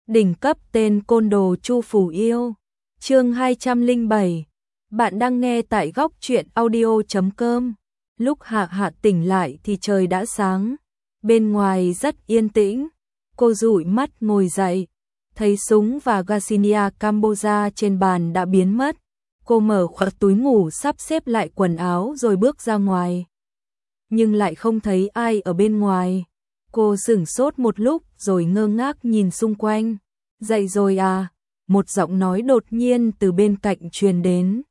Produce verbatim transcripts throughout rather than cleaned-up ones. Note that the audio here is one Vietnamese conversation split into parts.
Đỉnh cấp tên côn đồ Chu Phủ Yêu. Chương hai trăm lẻ bảy. Bạn đang nghe tại góc truyện audio chấm com. Lúc Hạ Hạ tỉnh lại thì trời đã sáng. Bên ngoài rất yên tĩnh. Cô dụi mắt ngồi dậy, thấy súng và Garcinia Cambogia trên bàn đã biến mất. Cô mở khoác túi ngủ sắp xếp lại quần áo rồi bước ra ngoài. Nhưng lại không thấy ai ở bên ngoài. Cô sửng sốt một lúc rồi ngơ ngác nhìn xung quanh. Dậy rồi à? Một giọng nói đột nhiên từ bên cạnh truyền đến.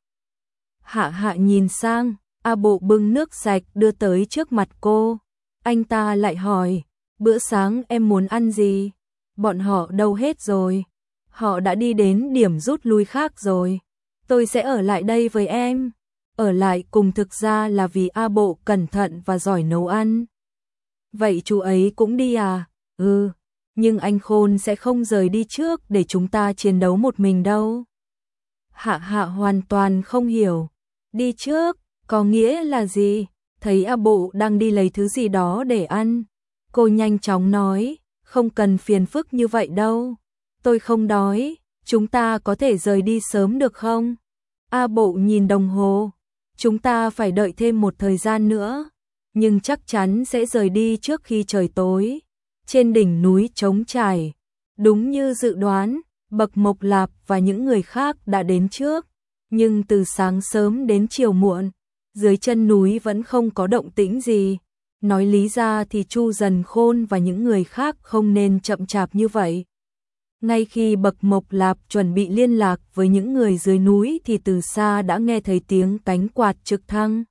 Hạ Hạ nhìn sang, A Bộ bưng nước sạch đưa tới trước mặt cô. Anh ta lại hỏi, bữa sáng em muốn ăn gì? Bọn họ đâu hết rồi? Họ đã đi đến điểm rút lui khác rồi. Tôi sẽ ở lại đây với em. Ở lại cùng thực ra là vì A Bộ cẩn thận và giỏi nấu ăn. Vậy chú ấy cũng đi à? Ừ, nhưng anh Khôn sẽ không rời đi trước để chúng ta chiến đấu một mình đâu. Hạ Hạ hoàn toàn không hiểu. Đi trước, có nghĩa là gì? Thấy A Bộ đang đi lấy thứ gì đó để ăn. Cô nhanh chóng nói, không cần phiền phức như vậy đâu. Tôi không đói, chúng ta có thể rời đi sớm được không? A Bộ nhìn đồng hồ. Chúng ta phải đợi thêm một thời gian nữa, nhưng chắc chắn sẽ rời đi trước khi trời tối. Trên đỉnh núi trống trải, đúng như dự đoán, Bậc Mộc Lạp và những người khác đã đến trước, nhưng từ sáng sớm đến chiều muộn, dưới chân núi vẫn không có động tĩnh gì. Nói lý ra thì Chu Dần Khôn và những người khác không nên chậm chạp như vậy. Ngay khi Bậc Mộc Lạp chuẩn bị liên lạc với những người dưới núi thì từ xa đã nghe thấy tiếng cánh quạt trực thăng.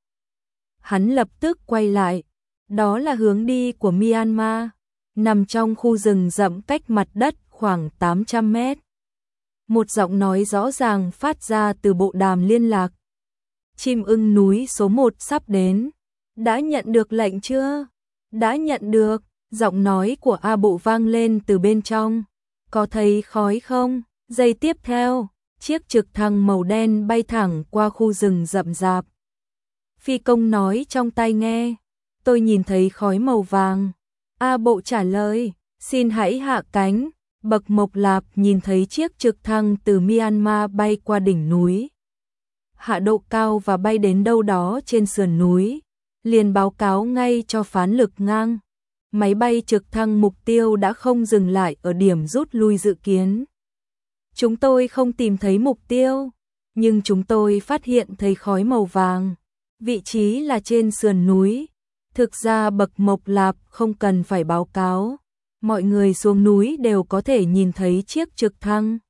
Hắn lập tức quay lại, đó là hướng đi của Myanmar, nằm trong khu rừng rậm cách mặt đất khoảng tám trăm mét. Một giọng nói rõ ràng phát ra từ bộ đàm liên lạc. Chim ưng núi số một sắp đến. Đã nhận được lệnh chưa? Đã nhận được, giọng nói của A Bộ vang lên từ bên trong. Có thấy khói không? Giây tiếp theo, chiếc trực thăng màu đen bay thẳng qua khu rừng rậm rạp. Phi công nói trong tai nghe, tôi nhìn thấy khói màu vàng. A Bộ trả lời, xin hãy hạ cánh. Bậc Mộc Lạp nhìn thấy chiếc trực thăng từ Myanmar bay qua đỉnh núi, hạ độ cao và bay đến đâu đó trên sườn núi, liền báo cáo ngay cho phán lực ngang. Máy bay trực thăng mục tiêu đã không dừng lại ở điểm rút lui dự kiến. Chúng tôi không tìm thấy mục tiêu, nhưng chúng tôi phát hiện thấy khói màu vàng. Vị trí là trên sườn núi. Thực ra Bậc Mộc Lạp không cần phải báo cáo. Mọi người xuống núi đều có thể nhìn thấy chiếc trực thăng.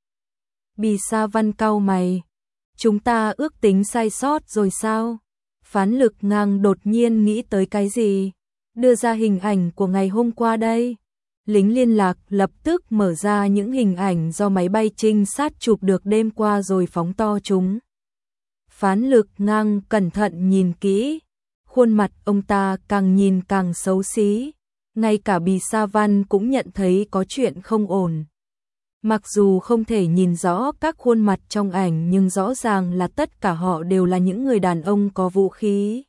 Bì Sa Văn cau mày. Chúng ta ước tính sai sót rồi sao? Phán lực ngang đột nhiên nghĩ tới cái gì? Đưa ra hình ảnh của ngày hôm qua đây. Lính liên lạc lập tức mở ra những hình ảnh do máy bay trinh sát chụp được đêm qua rồi phóng to chúng. Phán lực ngang cẩn thận nhìn kỹ. Khuôn mặt ông ta càng nhìn càng xấu xí. Ngay cả Bì Sa Văn cũng nhận thấy có chuyện không ổn. Mặc dù không thể nhìn rõ các khuôn mặt trong ảnh nhưng rõ ràng là tất cả họ đều là những người đàn ông có vũ khí,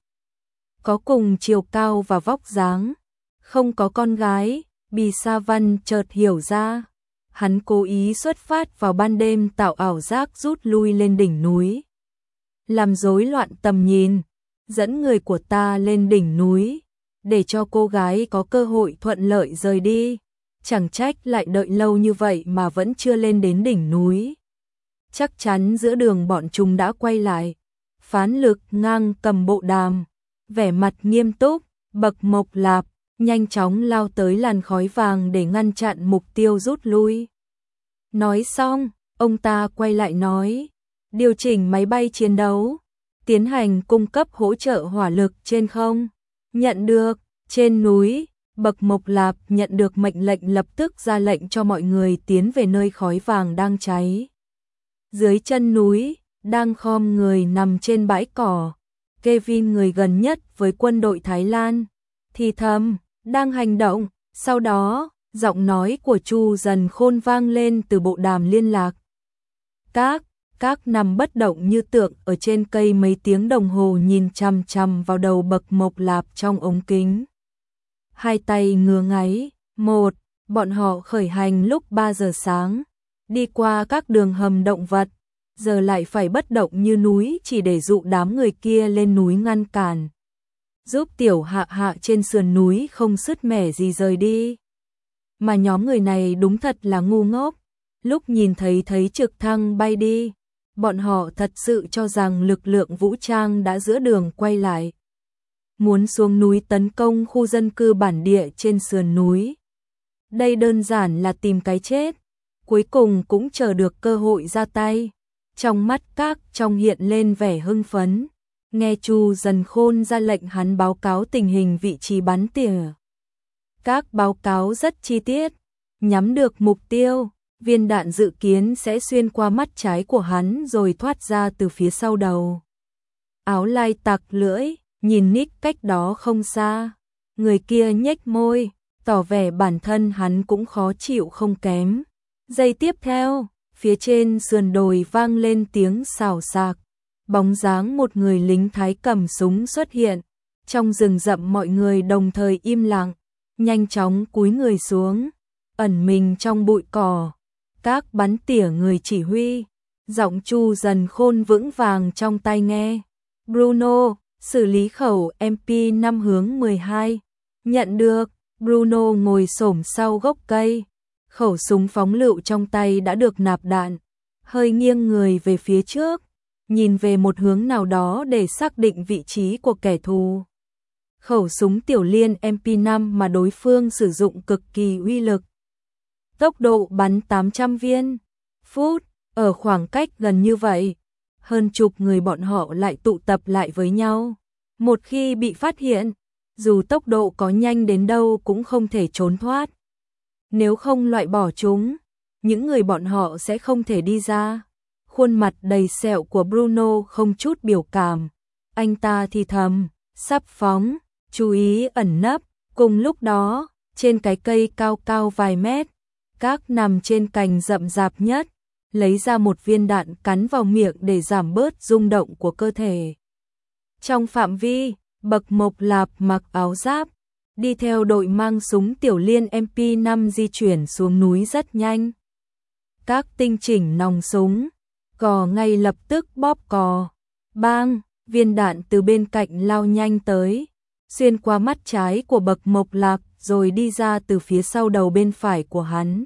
có cùng chiều cao và vóc dáng. Không có con gái, Bì Sa Văn chợt hiểu ra. Hắn cố ý xuất phát vào ban đêm tạo ảo giác rút lui lên đỉnh núi, làm rối loạn tầm nhìn, dẫn người của ta lên đỉnh núi, để cho cô gái có cơ hội thuận lợi rời đi. Chẳng trách lại đợi lâu như vậy mà vẫn chưa lên đến đỉnh núi. Chắc chắn giữa đường bọn chúng đã quay lại. Phán lực ngang cầm bộ đàm, vẻ mặt nghiêm túc. Bậc Mộc Lạp nhanh chóng lao tới làn khói vàng để ngăn chặn mục tiêu rút lui. Nói xong, ông ta quay lại nói, điều chỉnh máy bay chiến đấu, tiến hành cung cấp hỗ trợ hỏa lực trên không. Nhận được. Trên núi, Bậc Mộc Lạp nhận được mệnh lệnh lập tức ra lệnh cho mọi người tiến về nơi khói vàng đang cháy. Dưới chân núi, đang khom người nằm trên bãi cỏ, Kevin người gần nhất với quân đội Thái Lan, thì thầm, đang hành động. Sau đó, giọng nói của Chu Dần Khôn vang lên từ bộ đàm liên lạc. Các, các nằm bất động như tượng ở trên cây mấy tiếng đồng hồ nhìn chằm chằm vào đầu Bậc Mộc Lạp trong ống kính. Hai tay ngứa ngáy, một, Bọn họ khởi hành lúc ba giờ sáng, đi qua các đường hầm động vật, giờ lại phải bất động như núi chỉ để dụ đám người kia lên núi ngăn cản. Giúp tiểu hạ hạ trên sườn núi không sứt mẻ gì rời đi. Mà nhóm người này đúng thật là ngu ngốc. Lúc nhìn thấy thấy trực thăng bay đi, bọn họ thật sự cho rằng lực lượng vũ trang đã giữa đường quay lại. Muốn xuống núi tấn công khu dân cư bản địa trên sườn núi. Đây đơn giản là tìm cái chết. Cuối cùng cũng chờ được cơ hội ra tay. Trong mắt các trong hiện lên vẻ hưng phấn. Nghe Chu Dần Khôn ra lệnh hắn báo cáo tình hình vị trí bắn tỉa. Các báo cáo rất chi tiết, nhắm được mục tiêu, viên đạn dự kiến sẽ xuyên qua mắt trái của hắn rồi thoát ra từ phía sau đầu. Áo lai tặc lưỡi, nhìn Nick cách đó không xa, người kia nhếch môi, tỏ vẻ bản thân hắn cũng khó chịu không kém. Giây tiếp theo, phía trên sườn đồi vang lên tiếng xào xạc. Bóng dáng một người lính Thái cầm súng xuất hiện. Trong rừng rậm mọi người đồng thời im lặng, nhanh chóng cúi người xuống, ẩn mình trong bụi cỏ. Các bắn tỉa người chỉ huy, giọng Chu Dần Khôn vững vàng trong tai nghe. Bruno, xử lý khẩu em pê năm hướng mười hai. Nhận được, Bruno ngồi xổm sau gốc cây. Khẩu súng phóng lựu trong tay đã được nạp đạn, hơi nghiêng người về phía trước, nhìn về một hướng nào đó để xác định vị trí của kẻ thù. Khẩu súng tiểu liên em pê năm mà đối phương sử dụng cực kỳ uy lực. Tốc độ bắn tám trăm viên phút, ở khoảng cách gần như vậy, hơn chục người bọn họ lại tụ tập lại với nhau. Một khi bị phát hiện, dù tốc độ có nhanh đến đâu cũng không thể trốn thoát. Nếu không loại bỏ chúng, những người bọn họ sẽ không thể đi ra. Khuôn mặt đầy sẹo của Bruno không chút biểu cảm. Anh ta thì thầm, sắp phóng, chú ý ẩn nấp. Cùng lúc đó, trên cái cây cao cao vài mét, các nằm trên cành rậm rạp nhất, lấy ra một viên đạn cắn vào miệng để giảm bớt rung động của cơ thể. Trong phạm vi, Bậc Mộc Lạp mặc áo giáp, đi theo đội mang súng tiểu liên em pê năm di chuyển xuống núi rất nhanh. Các tinh chỉnh nòng súng, cò ngay lập tức bóp cò. Bang, viên đạn từ bên cạnh lao nhanh tới, xuyên qua mắt trái của Bậc Mộc Lạp rồi đi ra từ phía sau đầu bên phải của hắn.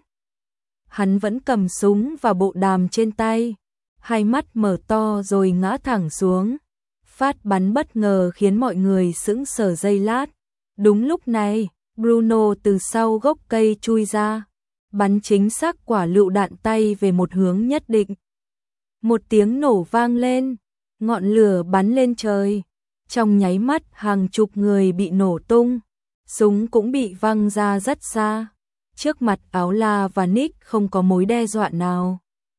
Hắn vẫn cầm súng và bộ đàm trên tay, hai mắt mở to rồi ngã thẳng xuống. Phát bắn bất ngờ khiến mọi người sững sờ giây lát. Đúng lúc này, Bruno từ sau gốc cây chui ra, bắn chính xác quả lựu đạn tay về một hướng nhất định. Một tiếng nổ vang lên, ngọn lửa bắn lên trời. Trong nháy mắt hàng chục người bị nổ tung, súng cũng bị văng ra rất xa. Trước mặt Áo La và Nick không có mối đe dọa nào.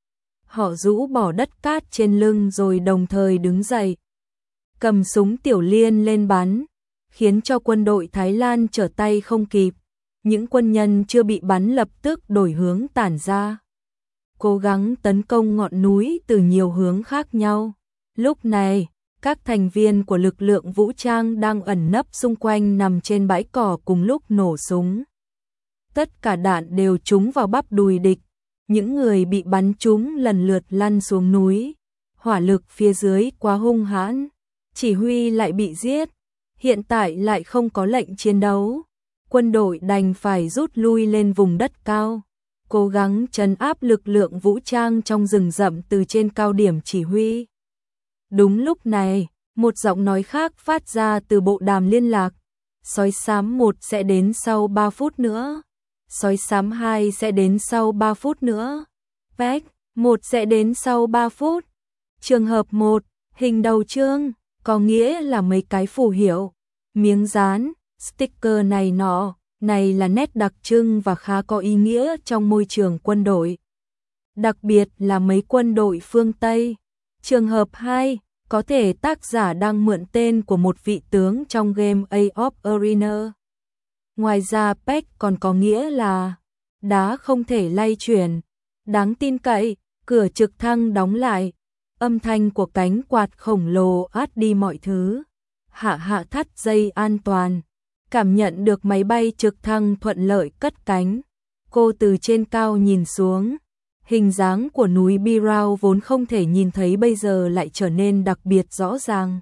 Họ rũ bỏ đất cát trên lưng rồi đồng thời đứng dậy, cầm súng tiểu liên lên bắn, khiến cho quân đội Thái Lan trở tay không kịp. Những quân nhân chưa bị bắn lập tức đổi hướng tản ra, cố gắng tấn công ngọn núi từ nhiều hướng khác nhau. Lúc này, các thành viên của lực lượng vũ trang đang ẩn nấp xung quanh nằm trên bãi cỏ cùng lúc nổ súng. Tất cả đạn đều trúng vào bắp đùi địch, những người bị bắn trúng lần lượt lăn xuống núi. Hỏa lực phía dưới quá hung hãn, chỉ huy lại bị giết, hiện tại lại không có lệnh chiến đấu. Quân đội đành phải rút lui lên vùng đất cao, cố gắng trấn áp lực lượng vũ trang trong rừng rậm từ trên cao điểm chỉ huy. Đúng lúc này, một giọng nói khác phát ra từ bộ đàm liên lạc. Sói xám một sẽ đến sau ba phút nữa. Sói xám hai sẽ đến sau ba phút nữa. Vách, một sẽ đến sau ba phút. Trường hợp một, hình đầu chương, có nghĩa là mấy cái phù hiệu, miếng dán, sticker này nọ, này là nét đặc trưng và khá có ý nghĩa trong môi trường quân đội. Đặc biệt là mấy quân đội phương Tây. Trường hợp hai, có thể tác giả đang mượn tên của một vị tướng trong game A of Arena. Ngoài ra Peck còn có nghĩa là đá không thể lay chuyển, đáng tin cậy, cửa trực thăng đóng lại, âm thanh của cánh quạt khổng lồ át đi mọi thứ. Hạ hạ thắt dây an toàn, cảm nhận được máy bay trực thăng thuận lợi cất cánh. Cô từ trên cao nhìn xuống, hình dáng của núi Birao vốn không thể nhìn thấy bây giờ lại trở nên đặc biệt rõ ràng.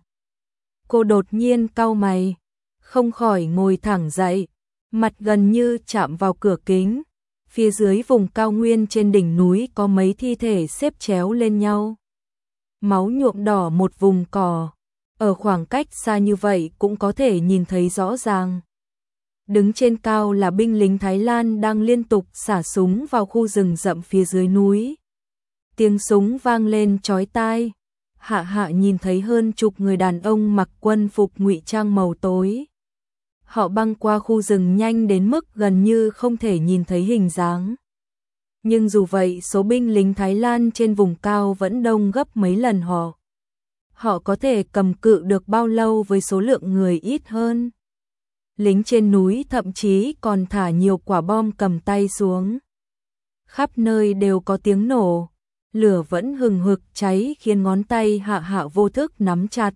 Cô đột nhiên cau mày, không khỏi ngồi thẳng dậy, mặt gần như chạm vào cửa kính. Phía dưới vùng cao nguyên trên đỉnh núi có mấy thi thể xếp chéo lên nhau. Máu nhuộm đỏ một vùng cỏ, ở khoảng cách xa như vậy cũng có thể nhìn thấy rõ ràng. Đứng trên cao là binh lính Thái Lan đang liên tục xả súng vào khu rừng rậm phía dưới núi. Tiếng súng vang lên chói tai. Hạ Hạ nhìn thấy hơn chục người đàn ông mặc quân phục ngụy trang màu tối. Họ băng qua khu rừng nhanh đến mức gần như không thể nhìn thấy hình dáng. Nhưng dù vậy, số binh lính Thái Lan trên vùng cao vẫn đông gấp mấy lần họ. Họ có thể cầm cự được bao lâu với số lượng người ít hơn. Lính trên núi thậm chí còn thả nhiều quả bom cầm tay xuống. Khắp nơi đều có tiếng nổ, lửa vẫn hừng hực cháy khiến ngón tay Hạ Hạ vô thức nắm chặt.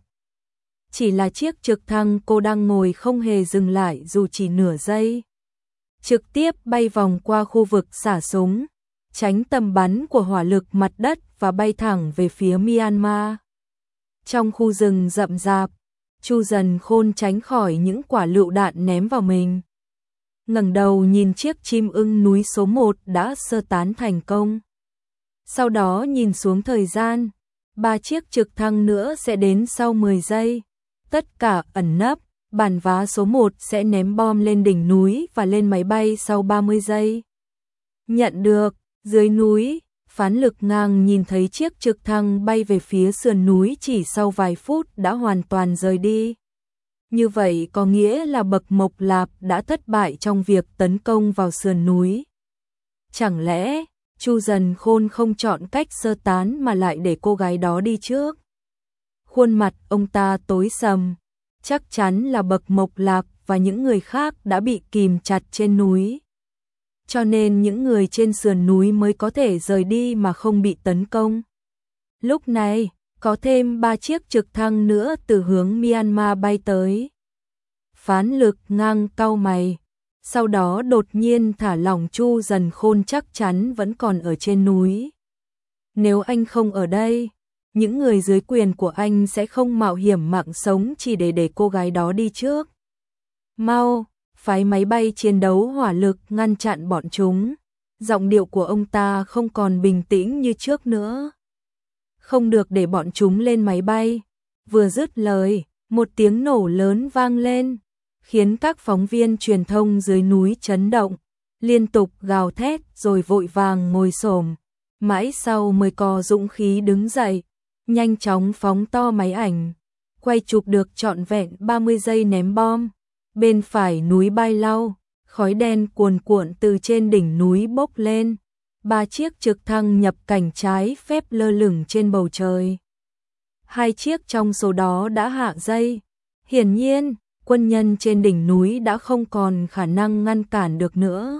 Chỉ là chiếc trực thăng cô đang ngồi không hề dừng lại dù chỉ nửa giây. Trực tiếp bay vòng qua khu vực xả súng, tránh tầm bắn của hỏa lực mặt đất và bay thẳng về phía Myanmar. Trong khu rừng rậm rạp, Chu Dần Khôn tránh khỏi những quả lựu đạn ném vào mình. Ngẩng đầu nhìn chiếc chim ưng núi số một đã sơ tán thành công. Sau đó nhìn xuống thời gian, ba chiếc trực thăng nữa sẽ đến sau mười giây. Tất cả ẩn nấp, bản vá số một sẽ ném bom lên đỉnh núi và lên máy bay sau ba mươi giây. Nhận được, dưới núi, Phán Lực Ngang nhìn thấy chiếc trực thăng bay về phía sườn núi chỉ sau vài phút đã hoàn toàn rời đi. Như vậy có nghĩa là Bậc Mộc Lạp đã thất bại trong việc tấn công vào sườn núi. Chẳng lẽ Chu Dần Khôn không chọn cách sơ tán mà lại để cô gái đó đi trước? Khuôn mặt ông ta tối sầm, chắc chắn là Bậc Mộc Lạp và những người khác đã bị kìm chặt trên núi. Cho nên những người trên sườn núi mới có thể rời đi mà không bị tấn công. Lúc này, có thêm ba chiếc trực thăng nữa từ hướng Myanmar bay tới. Phán Lực Ngang cau mày, sau đó đột nhiên thả lỏng. Chu Dần Khôn chắc chắn vẫn còn ở trên núi. Nếu anh không ở đây, những người dưới quyền của anh sẽ không mạo hiểm mạng sống chỉ để để cô gái đó đi trước. Mau, phái máy bay chiến đấu hỏa lực ngăn chặn bọn chúng. Giọng điệu của ông ta không còn bình tĩnh như trước nữa. Không được để bọn chúng lên máy bay. Vừa dứt lời, một tiếng nổ lớn vang lên, khiến các phóng viên truyền thông dưới núi chấn động, liên tục gào thét rồi vội vàng ngồi xổm, mãi sau mới có dũng khí đứng dậy, nhanh chóng phóng to máy ảnh, quay chụp được trọn vẹn ba mươi giây ném bom. Bên phải núi Bai Lau, khói đen cuồn cuộn từ trên đỉnh núi bốc lên, ba chiếc trực thăng nhập cảnh trái phép lơ lửng trên bầu trời. Hai chiếc trong số đó đã hạ dây. Hiển nhiên, quân nhân trên đỉnh núi đã không còn khả năng ngăn cản được nữa.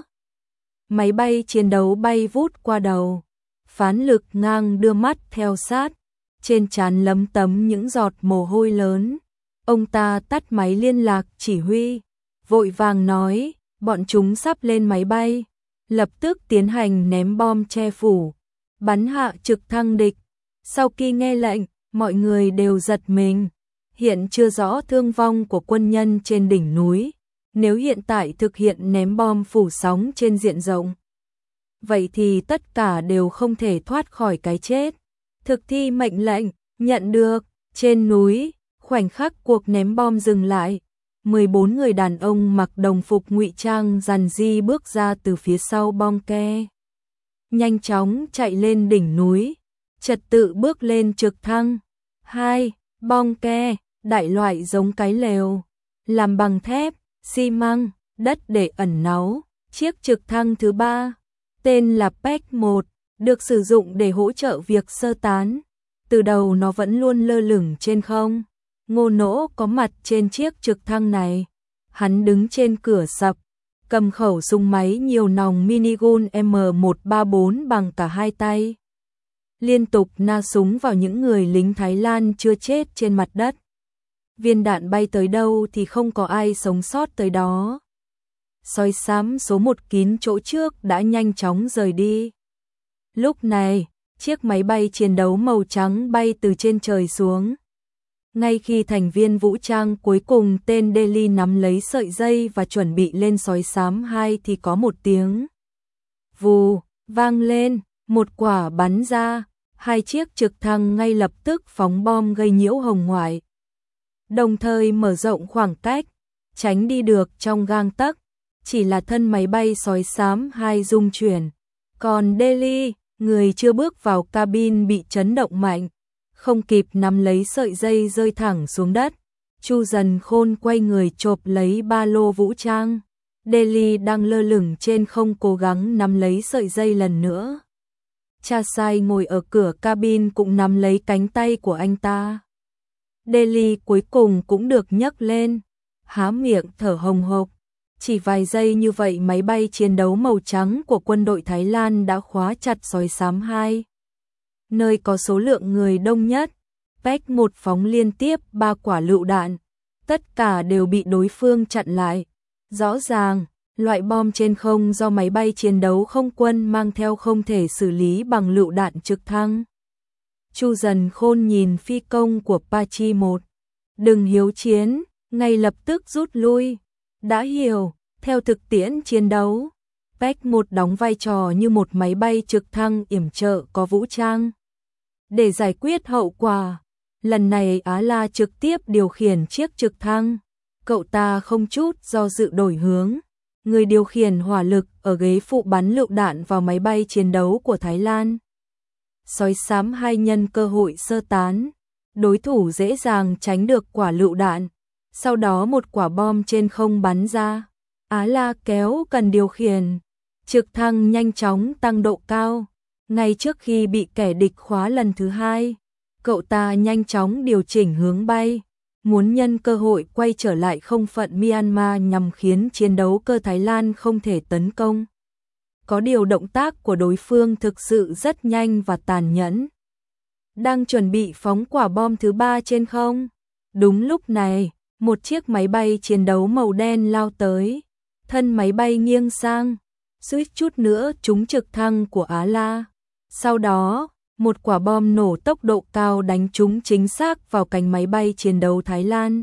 Máy bay chiến đấu bay vút qua đầu. Phán Lực Ngang đưa mắt theo sát, trên trán lấm tấm những giọt mồ hôi lớn. Ông ta tắt máy liên lạc chỉ huy, vội vàng nói, bọn chúng sắp lên máy bay, lập tức tiến hành ném bom che phủ, bắn hạ trực thăng địch. Sau khi nghe lệnh, mọi người đều giật mình. Hiện chưa rõ thương vong của quân nhân trên đỉnh núi, nếu hiện tại thực hiện ném bom phủ sóng trên diện rộng, vậy thì tất cả đều không thể thoát khỏi cái chết. Thực thi mệnh lệnh, nhận được. Trên núi, khoảnh khắc cuộc ném bom dừng lại, mười bốn người đàn ông mặc đồng phục ngụy trang dàn di bước ra từ phía sau bong ke. Nhanh chóng chạy lên đỉnh núi, trật tự bước lên trực thăng. Hai, bong ke, đại loại giống cái lều, làm bằng thép, xi măng, đất để ẩn náu. Chiếc trực thăng thứ ba, tên là Pech một, được sử dụng để hỗ trợ việc sơ tán. Từ đầu nó vẫn luôn lơ lửng trên không. Ngô Nỗ có mặt trên chiếc trực thăng này. Hắn đứng trên cửa sập, cầm khẩu súng máy nhiều nòng minigun M một ba bốn bằng cả hai tay, liên tục na súng vào những người lính Thái Lan chưa chết trên mặt đất. Viên đạn bay tới đâu thì không có ai sống sót tới đó. sói xám số một kín chỗ trước đã nhanh chóng rời đi. Lúc này, chiếc máy bay chiến đấu màu trắng bay từ trên trời xuống. Ngay khi thành viên vũ trang cuối cùng tên Delhi nắm lấy sợi dây và chuẩn bị lên sói xám hai thì có một tiếng vù vang lên, một quả bắn ra, hai chiếc trực thăng ngay lập tức phóng bom gây nhiễu hồng ngoại. Đồng thời mở rộng khoảng cách, tránh đi được trong gang tấc, chỉ là thân máy bay sói xám hai rung chuyển. Còn Delhi, người chưa bước vào cabin bị chấn động mạnh, không kịp nắm lấy sợi dây rơi thẳng xuống đất. Chu Dần Khôn quay người chộp lấy ba lô vũ trang. Delhi đang lơ lửng trên không cố gắng nắm lấy sợi dây lần nữa. Cha Sai ngồi ở cửa cabin cũng nắm lấy cánh tay của anh ta. Delhi cuối cùng cũng được nhấc lên, há miệng thở hồng hộc. Chỉ vài giây như vậy máy bay chiến đấu màu trắng của quân đội Thái Lan đã khóa chặt sói xám hai, nơi có số lượng người đông nhất. Pech một phóng liên tiếp ba quả lựu đạn, tất cả đều bị đối phương chặn lại. Rõ ràng, loại bom trên không do máy bay chiến đấu không quân mang theo không thể xử lý bằng lựu đạn trực thăng. Chu Dần Khôn nhìn phi công của Pachi một, đừng hiếu chiến, ngay lập tức rút lui. Đã hiểu, theo thực tiễn chiến đấu, Pech một đóng vai trò như một máy bay trực thăng yểm trợ có vũ trang. Để giải quyết hậu quả, lần này Á La trực tiếp điều khiển chiếc trực thăng. Cậu ta không chút do dự đổi hướng, người điều khiển hỏa lực ở ghế phụ bắn lựu đạn vào máy bay chiến đấu của Thái Lan. Sói xám hai nhân cơ hội sơ tán, đối thủ dễ dàng tránh được quả lựu đạn. Sau đó một quả bom trên không bắn ra, Á La kéo cần điều khiển, trực thăng nhanh chóng tăng độ cao. Ngay trước khi bị kẻ địch khóa lần thứ hai, cậu ta nhanh chóng điều chỉnh hướng bay, muốn nhân cơ hội quay trở lại không phận Myanmar nhằm khiến chiến đấu cơ Thái Lan không thể tấn công. Có điều động tác của đối phương thực sự rất nhanh và tàn nhẫn. Đang chuẩn bị phóng quả bom thứ ba trên không. Đúng lúc này, một chiếc máy bay chiến đấu màu đen lao tới, thân máy bay nghiêng sang, suýt chút nữa trúng trực thăng của Á La. Sau đó, một quả bom nổ tốc độ cao đánh trúng chính xác vào cánh máy bay chiến đấu Thái Lan.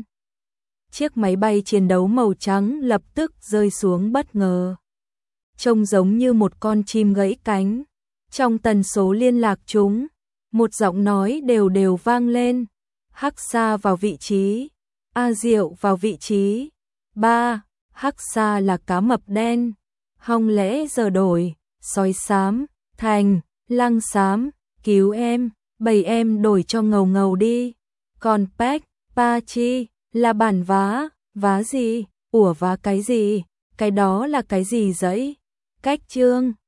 Chiếc máy bay chiến đấu màu trắng lập tức rơi xuống bất ngờ, trông giống như một con chim gãy cánh. Trong tần số liên lạc chúng, một giọng nói đều đều vang lên: Hắc Sa vào vị trí, A Diệu vào vị trí. Ba, Hắc Sa là cá mập đen, Hong Lễ giờ đổi, sói xám, thành, Lăng xám, cứu em, bầy em đổi cho ngầu ngầu đi. Còn Pech, Pachi, là bản vá, vá gì, ủa vá cái gì, cái đó là cái gì giấy, cách chương.